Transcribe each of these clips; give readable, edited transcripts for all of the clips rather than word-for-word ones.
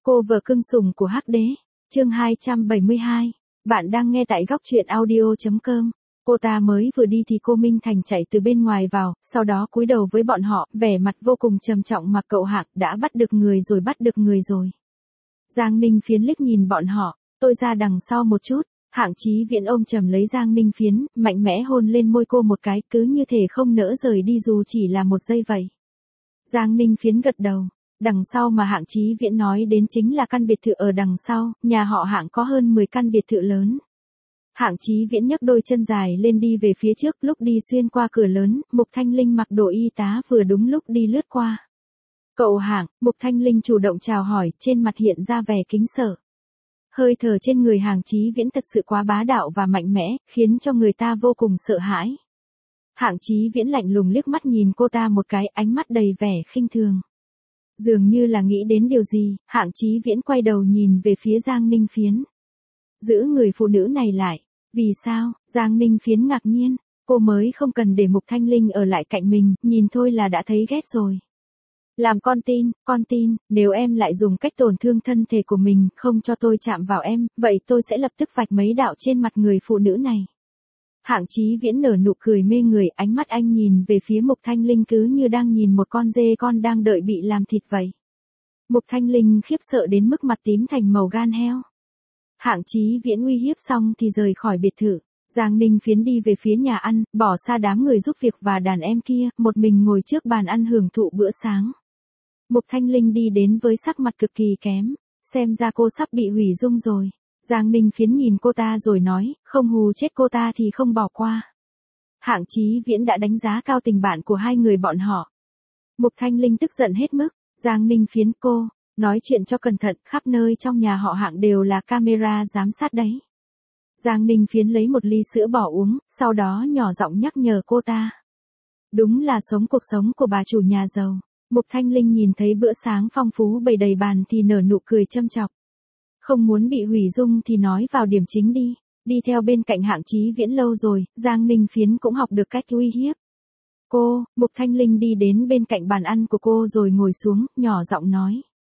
Cô vợ cưng sủng của Hắc Đế, chương 272. Bạn đang nghe tại góc truyện audio.com. Cô ta mới vừa đi thì cô Minh Thành chạy từ bên ngoài vào, sau đó cúi đầu với bọn họ, vẻ mặt vô cùng trầm trọng mà cậu Hạng đã bắt được người rồi. Giang Ninh Phiến liếc nhìn bọn họ, tôi ra đằng sau một chút. Hạng Chí Viễn ôm chầm lấy Giang Ninh Phiến, mạnh mẽ hôn lên môi cô một cái, cứ như thể không nỡ rời đi dù chỉ là một giây vậy. Giang Ninh Phiến gật đầu. Đằng sau mà Hạng Chí Viễn nói đến chính là căn biệt thự ở đằng sau, nhà họ Hạng có hơn 10 căn biệt thự lớn. Hạng Chí Viễn nhấc đôi chân dài lên đi về phía trước, lúc đi xuyên qua cửa lớn, Mục Thanh Linh mặc đồ y tá vừa đúng lúc đi lướt qua. Cậu Hạng, Mục Thanh Linh chủ động chào hỏi, trên mặt hiện ra vẻ kính sợ. Hơi thở trên người Hạng Chí Viễn thật sự quá bá đạo và mạnh mẽ, khiến cho người ta vô cùng sợ hãi. Hạng Chí Viễn lạnh lùng liếc mắt nhìn cô ta một cái, ánh mắt đầy vẻ khinh thường. Dường như là nghĩ đến điều gì, Hạng Chí Viễn quay đầu nhìn về phía Giang Ninh Phiến. Giữ người phụ nữ này lại. Vì sao? Giang Ninh Phiến ngạc nhiên. Cô mới không cần để Mục Thanh Linh ở lại cạnh mình, nhìn thôi là đã thấy ghét rồi. Làm con tin, nếu em lại dùng cách tổn thương thân thể của mình, không cho tôi chạm vào em, vậy tôi sẽ lập tức vạch mấy đạo trên mặt người phụ nữ này. Hạng Chí Viễn nở nụ cười mê người, ánh mắt anh nhìn về phía Mục Thanh Linh cứ như đang nhìn một con dê con đang đợi bị làm thịt vậy. Mục Thanh Linh khiếp sợ đến mức mặt tím thành màu gan heo. Hạng Chí Viễn uy hiếp xong thì rời khỏi biệt thự. Giang Ninh Phiến đi về phía nhà ăn, bỏ xa đám người giúp việc và đàn em kia, một mình ngồi trước bàn ăn hưởng thụ bữa sáng. Mục Thanh Linh đi đến với sắc mặt cực kỳ kém, xem ra cô sắp bị hủy dung rồi. Giang Ninh Phiến nhìn cô ta rồi nói, không hù chết cô ta thì không bỏ qua. Hạng Chí Viễn đã đánh giá cao tình bạn của hai người bọn họ. Mục Thanh Linh tức giận hết mức. Giang Ninh Phiến, cô nói chuyện cho cẩn thận, khắp nơi trong nhà họ Hạng đều là camera giám sát đấy. Giang Ninh Phiến lấy một ly sữa bỏ uống, sau đó nhỏ giọng nhắc nhở cô ta. Đúng là sống cuộc sống của bà chủ nhà giàu. Mục Thanh Linh nhìn thấy bữa sáng phong phú bày đầy bàn thì nở nụ cười châm chọc. Không muốn bị hủy dung thì nói vào điểm chính đi. Đi theo bên cạnh Hạng Chí Viễn lâu rồi, Giang Ninh Phiến cũng học được cách uy hiếp. Mục Thanh Linh đi đến bên cạnh bàn ăn của cô rồi ngồi xuống, nhỏ giọng nói.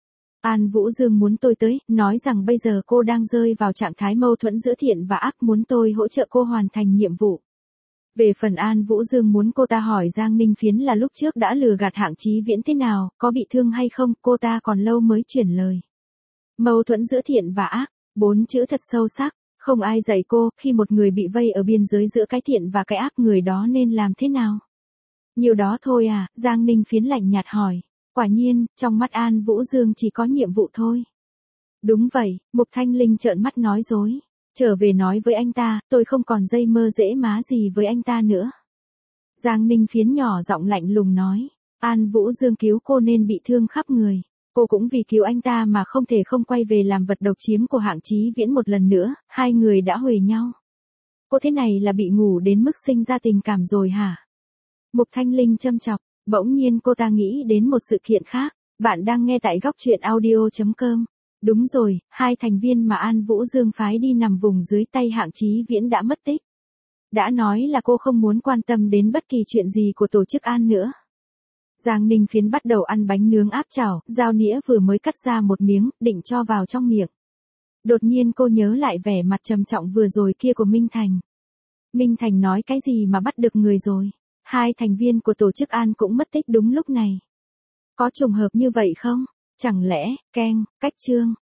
An Vũ Dương muốn tôi tới, nói rằng bây giờ cô đang rơi vào trạng thái mâu thuẫn giữa thiện và ác, muốn tôi hỗ trợ cô hoàn thành nhiệm vụ. Về phần An Vũ Dương muốn cô ta hỏi Giang Ninh Phiến là lúc trước đã lừa gạt Hạng Chí Viễn thế nào, có bị thương hay không, cô ta còn lâu mới chuyển lời. Mâu thuẫn giữa thiện và ác, 4 chữ thật sâu sắc, không ai dạy cô, khi một người bị vây ở biên giới giữa cái thiện và cái ác người đó nên làm thế nào. Nhiều đó thôi à, Giang Ninh Phiến lạnh nhạt hỏi. Quả nhiên, trong mắt An Vũ Dương chỉ có nhiệm vụ thôi. Đúng vậy, Mục Thanh Linh trợn mắt nói dối. Trở về nói với anh ta, tôi không còn dây mơ dễ má gì với anh ta nữa. Giang Ninh Phiến nhỏ giọng lạnh lùng nói. An Vũ Dương cứu cô nên bị thương khắp người. Cô cũng vì cứu anh ta mà không thể không quay về làm vật độc chiếm của Hạng Chí Viễn một lần nữa, hai người đã huề nhau. Cô thế này là bị ngủ đến mức sinh ra tình cảm rồi hả? Mục Thanh Linh châm chọc, bỗng nhiên cô ta nghĩ đến một sự kiện khác. Bạn đang nghe tại góc truyện audio.com. Đúng rồi, hai thành viên mà An Vũ Dương phái đi nằm vùng dưới tay Hạng Chí Viễn đã mất tích. Đã nói là cô không muốn quan tâm đến bất kỳ chuyện gì của tổ chức An nữa. Giang Ninh Phiến bắt đầu ăn bánh nướng áp chảo, dao nĩa vừa mới cắt ra một miếng, định cho vào trong miệng. Đột nhiên cô nhớ lại vẻ mặt trầm trọng vừa rồi kia của Minh Thành. Minh Thành nói cái gì mà bắt được người rồi? Hai thành viên của tổ chức An cũng mất tích đúng lúc này. Có trùng hợp như vậy không? Chẳng lẽ, cách chương,